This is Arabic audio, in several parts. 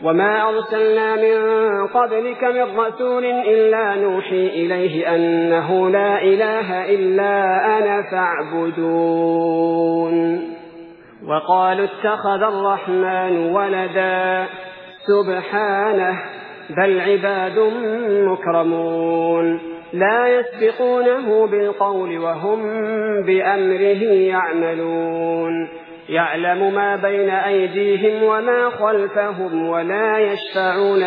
وما أرسلنا من قبلك من رسول إلا نوحي إليه أنه لا إله إلا أنا فاعبدون. وقالوا اتخذ الرحمن ولدا سبحانه بل عباد مكرمون لا يسبقونه بالقول وهم بأمره يعملون يعلم ما بين أيديهم وما خلفهم ولا يشفعون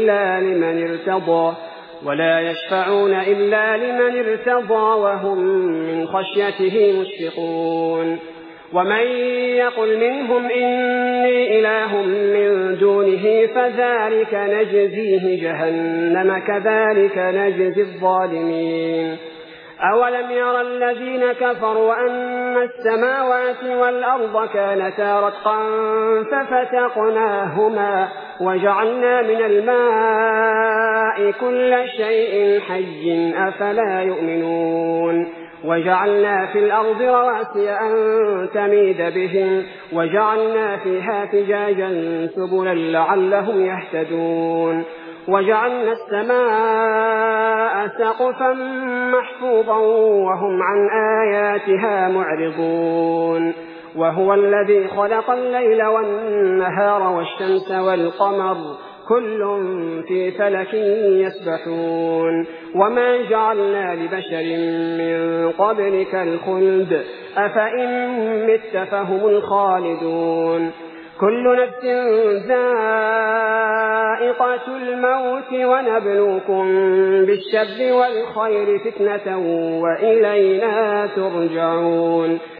إلا لمن ارتضى وهم من خشيته مشفقون. ومن يقل منهم إني إله من دونه فذلك نجزيه جهنم كذلك نجزي الظالمين. أولم يرى الذين كفروا أن السماوات والأرض كانتا رتقا ففتقناهما وجعلنا من الماء كل شيء حي أفلا يؤمنون. وجعلنا في الأرض رواسي أن تميد بهم وجعلنا فيها فجاجا سبلا لعلهم يهتدون. وجعلنا السماء سقفا محفوظا وهم عن آياتها معرضون. وهو الذي خلق الليل والنهار والشمس والقمر كل في فلك يسبحون. وما جعلنا لبشر من قبلك الخلد أفإن مت فهم الخالدون. كل نفس ذائقة الموت ونبلوكم بالشر والخير فتنة وإلينا ترجعون.